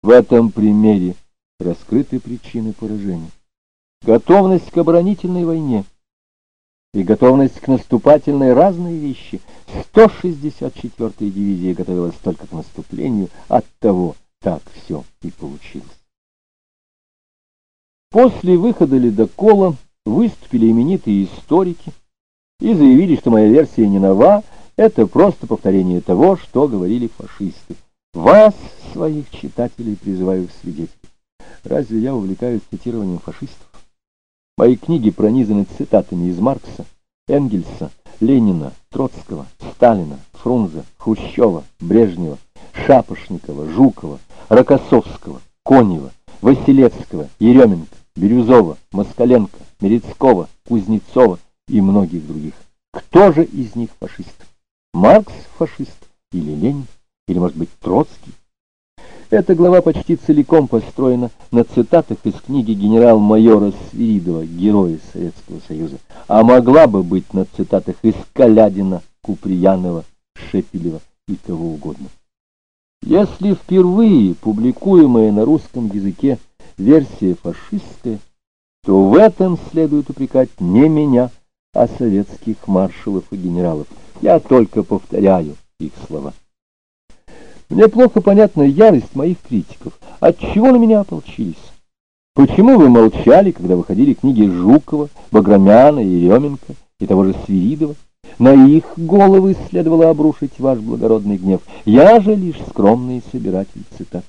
этом примере раскрыты причины поражения. Готовность к оборонительной войне и готовность к наступательной — разные вещи. 164-я дивизия готовилась только к наступлению, оттого так все и получилось. После выхода ледокола выступили именитые историки и заявили, что моя версия не нова, это просто повторение того, что говорили фашисты. Вас, своих читателей, призываю к свидетелю. Разве я увлекаюсь цитированием фашистов? Мои книги пронизаны цитатами из Маркса, Энгельса, Ленина, Троцкого, Сталина, Фрунзе, Хрущева, Брежнева, Шапошникова, Жукова, Рокоссовского, Конева, Василевского, Еременко, Бирюзова, Москаленко, Мерецкого, Кузнецова и многих других. Кто же из них фашист? Маркс фашист или Ленин? Или, может быть, Троцкий? Эта глава почти целиком построена на цитатах из книги генерал-майора Свиридова «Герои Советского Союза», а могла бы быть на цитатах из Калядина, Куприянова, Шепелева и кого угодно. Если впервые публикуемая на русском языке версия фашистская, то в этом следует упрекать не меня, а советских маршалов и генералов. Я только повторяю их слова. Мне плохо понятна ярость моих критиков. Отчего на меня ополчились? Почему вы молчали, когда выходили книги Жукова, Баграмяна, Еременко и того же Свиридова? На их головы следовало обрушить ваш благородный гнев. Я же лишь скромный собиратель цитат.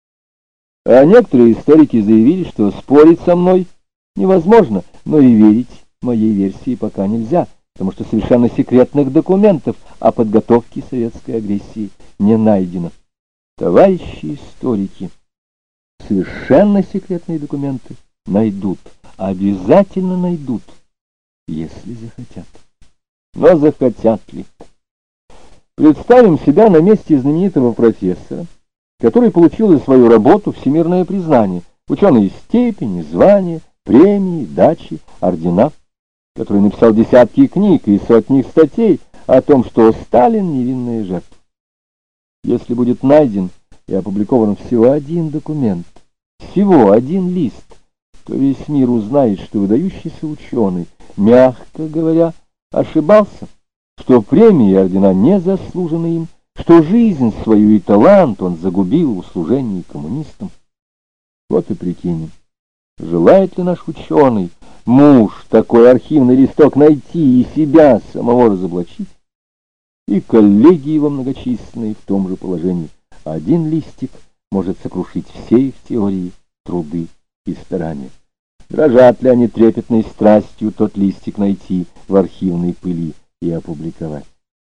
А некоторые историки заявили, что спорить со мной невозможно, но и верить моей версии пока нельзя, потому что совершенно секретных документов о подготовке советской агрессии не найдено. Товарищи историки, совершенно секретные документы найдут, обязательно найдут, если захотят. Но захотят ли? Представим себя на месте знаменитого профессора, который получил за свою работу всемирное признание, ученые степени, звания, премии, дачи, ордена, который написал десятки книг и сотни статей о том, что Сталин — невинная жертва. Если будет найден и опубликован всего один документ, всего один лист, то весь мир узнает, что выдающийся ученый, мягко говоря, ошибался, что премии и ордена не заслужены им, что жизнь свою и талант он загубил в служении коммунистам. Вот и прикинем, желает ли наш ученый, муж, такой архивный листок найти и себя самого разоблачить? И коллеги его многочисленные в том же положении. Один листик может сокрушить все их теории, труды и старания. Дрожат ли они трепетной страстью тот листик найти в архивной пыли и опубликовать?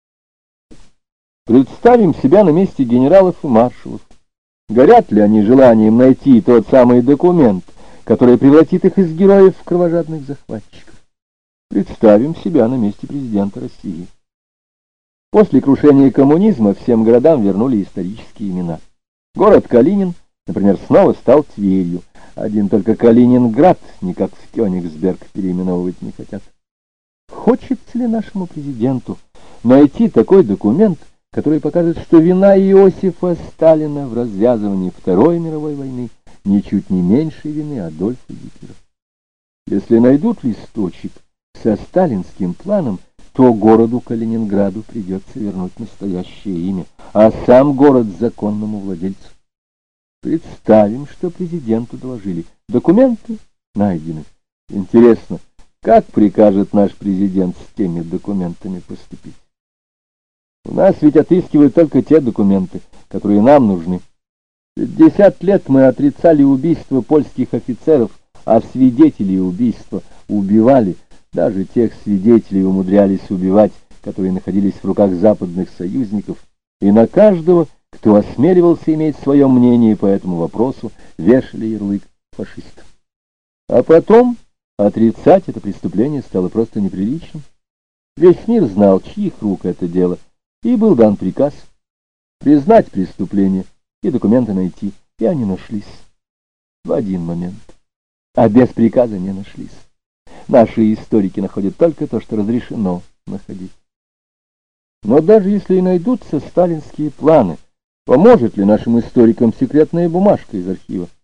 Представим себя на месте генералов и маршалов. Горят ли они желанием найти тот самый документ, который превратит их из героев в кровожадных захватчиков? Представим себя на месте президента России. После крушения коммунизма всем городам вернули исторические имена. Город Калинин, например, снова стал Тверью. Один только Калининград никак в Кёнигсберг переименовывать не хотят. Хочется ли нашему президенту найти такой документ, который покажет, что вина Иосифа Сталина в развязывании Второй мировой войны ничуть не меньше вины Адольфа Гитлера? Если найдут листочек со сталинским планом, то городу Калининграду придется вернуть настоящее имя, а сам город законному владельцу. Представим, что президенту доложили: документы найдены. Интересно, как прикажет наш президент с теми документами поступить? У нас ведь отыскивают только те документы, которые нам нужны. 50 лет мы отрицали убийство польских офицеров, а свидетелей убийства убивали. Даже тех свидетелей умудрялись убивать, которые находились в руках западных союзников, и на каждого, кто осмеливался иметь свое мнение по этому вопросу, вешали ярлык фашиста. А потом отрицать это преступление стало просто неприличным. Весь мир знал, чьих рук это дело, и был дан приказ признать преступление и документы найти, и они нашлись в один момент, а без приказа не нашлись. Наши историки находят только то, что разрешено находить. Но даже если и найдутся сталинские планы, Поможет ли нашим историкам секретная бумажка из архива?